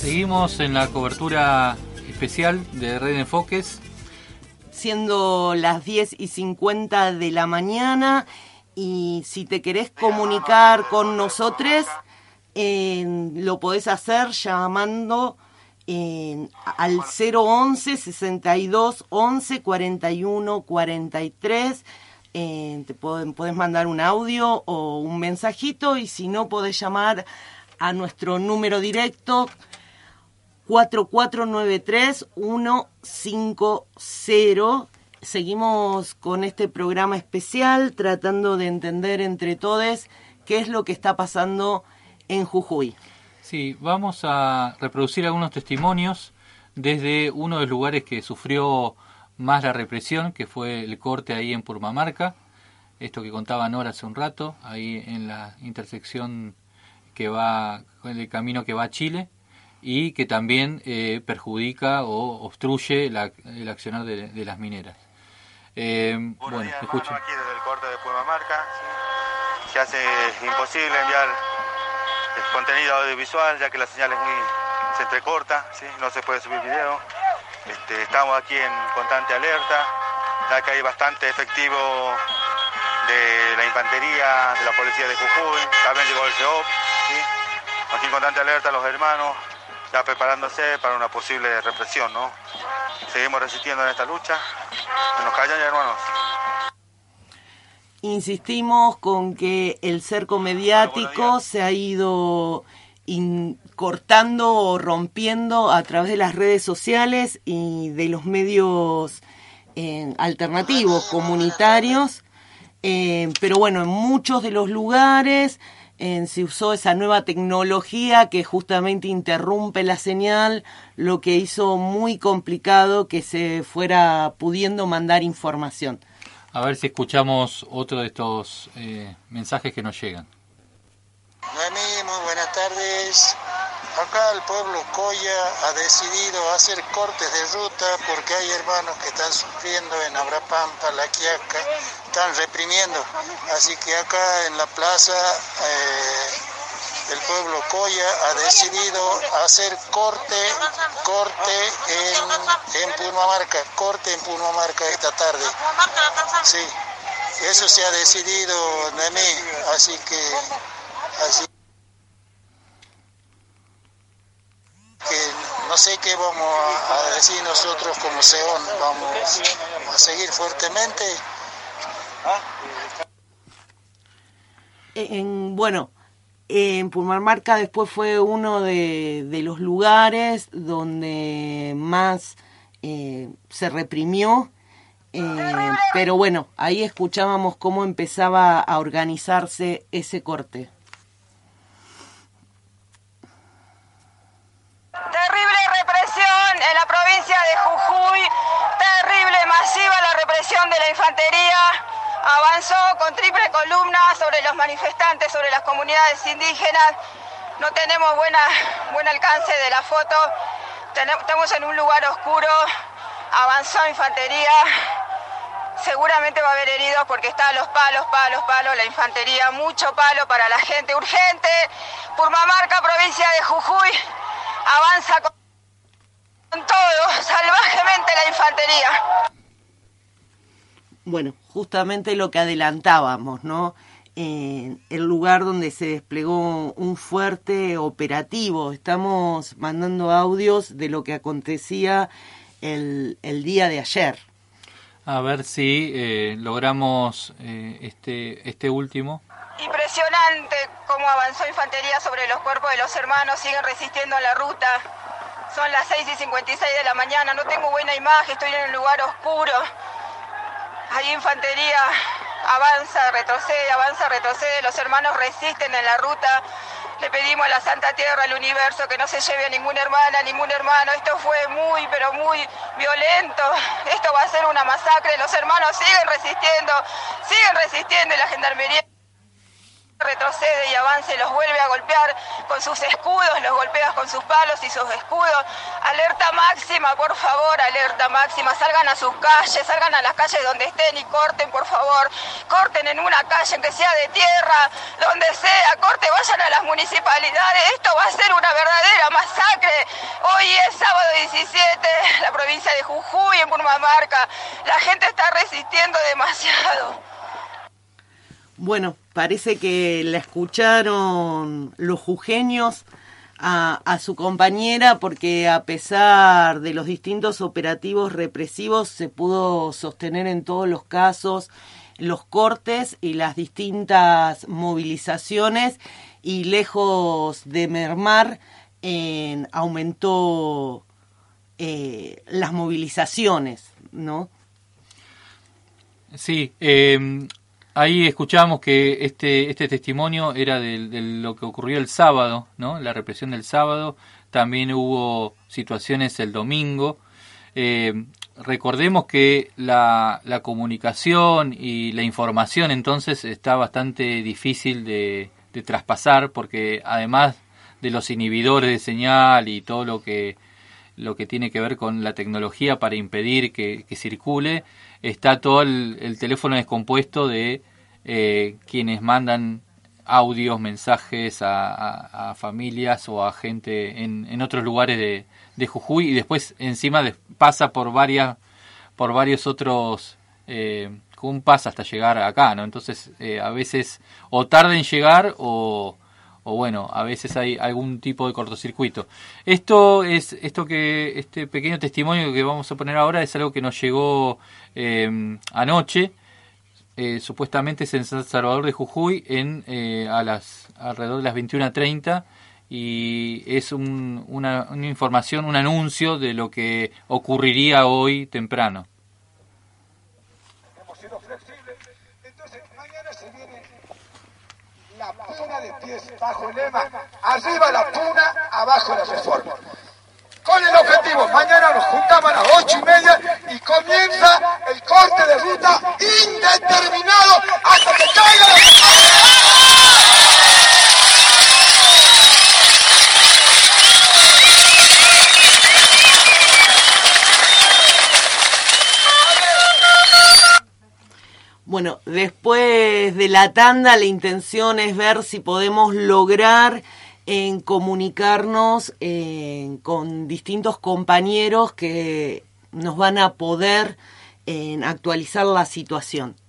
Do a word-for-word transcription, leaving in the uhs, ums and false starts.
Seguimos en la cobertura especial de Red Enfoques. Siendo las diez y cincuenta de la mañana, y si te querés comunicar con nosotros, eh, lo podés hacer llamando eh, al cero once, sesenta y dos, once, cuarenta y uno, cuarenta y tres. Eh, te podés, podés mandar un audio o un mensajito, y si no, podés llamar a nuestro número directo cuatro cuatro nueve tres, uno cinco cero. Seguimos con este programa especial tratando de entender entre todos qué es lo que está pasando en Jujuy. Sí, vamos a reproducir algunos testimonios desde uno de los lugares que sufrió más la represión, que fue el corte ahí en Purmamarca. Esto que contaba Nora hace un rato, ahí en la intersección que va, en el camino que va a Chile, y que también eh, perjudica o obstruye la, el accionar de, de las mineras. Eh, Buenos bueno, días, escuchen. hermano, aquí desde el corte de Purmamarca. ¿Sí? Se hace imposible enviar el contenido audiovisual, ya que la señal es muy, se entrecorta, ¿sí? No se puede subir video. Este, estamos aquí en constante alerta, ya que hay bastante efectivo de la infantería, de la policía de Jujuy, también llegó el C E O P, ¿sí? Aquí en constante alerta los hermanos, ya preparándose para una posible represión, ¿no? Seguimos resistiendo en esta lucha. Que nos callan, hermanos. Insistimos con que el cerco mediático se ha ido in, cortando o rompiendo a través de las redes sociales y de los medios eh, alternativos, comunitarios. Eh, pero bueno, en muchos de los lugares Eh, se usó esa nueva tecnología que justamente interrumpe la señal, lo que hizo muy complicado que se fuera pudiendo mandar información. A ver si escuchamos otro de estos eh, mensajes que nos llegan. Noemí, muy buenas tardes. Acá el pueblo Coya ha decidido hacer cortes de ruta porque hay hermanos que están sufriendo en Abrapampa, La Quiaca, están reprimiendo. Así que acá en la plaza eh, el pueblo Coya ha decidido hacer corte, corte en, en Purmamarca, corte en Purmamarca esta tarde. Sí, eso se ha decidido, Noemí, así que... Así que no sé qué vamos a decir nosotros como SEON, vamos a seguir fuertemente. En, bueno, en Purmamarca después fue uno de, de los lugares donde más eh, se reprimió, eh, pero bueno, ahí escuchábamos cómo empezaba a organizarse ese corte. Terrible represión en la provincia de Jujuy, terrible, masiva la represión de la infantería, avanzó con triple columna sobre los manifestantes, sobre las comunidades indígenas. No tenemos buena, buen alcance de la foto, estamos en un lugar oscuro, avanzó infantería, seguramente va a haber heridos porque está a los palos, palos, palos, la infantería, mucho palo para la gente, urgente. Purmamarca, provincia de Jujuy, avanza con, con todo, salvajemente la infantería. Bueno, justamente lo que adelantábamos, ¿no? Eh, el lugar donde se desplegó un fuerte operativo. Estamos mandando audios de lo que acontecía el, el día de ayer. A ver si eh, logramos eh, este, este último. Impresionante cómo avanzó infantería sobre los cuerpos de los hermanos, siguen resistiendo en la ruta. Son las seis y cincuenta y seis de la mañana, no tengo buena imagen, estoy en un lugar oscuro. Hay infantería, avanza, retrocede, avanza, retrocede, los hermanos resisten en la ruta. Le pedimos a la Santa Tierra, al universo, que no se lleve a ninguna hermana, a ningún hermano. Esto fue muy, pero muy violento. Esto va a ser una masacre. Los hermanos siguen resistiendo, siguen resistiendo y la gendarmería retrocede y avanza y los vuelve a golpear con sus escudos, los golpea con sus palos y sus escudos. Alerta máxima, por favor, alerta máxima. Salgan a sus calles, salgan a las calles donde estén y corten, por favor. Corten en una calle que sea de tierra, donde sea, corten, vayan a las municipalidades. Esto va a ser una verdadera masacre. Hoy es sábado diecisiete, la provincia de Jujuy, en Purmamarca. La gente está resistiendo demasiado. Bueno, parece que la escucharon los jujeños a, a su compañera, porque a pesar de los distintos operativos represivos se pudo sostener en todos los casos los cortes y las distintas movilizaciones, y lejos de mermar, eh, aumentó eh, las movilizaciones, ¿no? Sí, eh... ahí escuchamos que este este testimonio era de, de lo que ocurrió el sábado, ¿no? La represión del sábado. También hubo situaciones el domingo. Eh, recordemos que la, la comunicación y la información entonces está bastante difícil de, de traspasar, porque además de los inhibidores de señal y todo lo que lo que tiene que ver con la tecnología para impedir que, que circule, está todo el, el teléfono descompuesto de eh, quienes mandan audios, mensajes a, a, a familias o a gente en, en otros lugares de, de Jujuy, y después encima de, pasa por varias por varios otros eh, un pasa hasta llegar acá, ¿no? Entonces eh, a veces o tarda en llegar o o bueno, a veces hay algún tipo de cortocircuito. Esto es esto que este pequeño testimonio que vamos a poner ahora es algo que nos llegó eh, anoche, eh, supuestamente es en San Salvador de Jujuy, en eh, a las alrededor de las veintiuna treinta, y es un, una, una información, un anuncio de lo que ocurriría hoy temprano. Hemos sido flexibles, entonces mañana se viene la puna de pies bajo el lema arriba la puna, abajo la reforma. Con el objetivo, mañana nos juntamos a las ocho y media y comienza el corte de ruta indeterminado hasta que caiga la Bueno, después de la tanda, la intención es ver si podemos lograr en comunicarnos eh, con distintos compañeros que nos van a poder eh, actualizar la situación.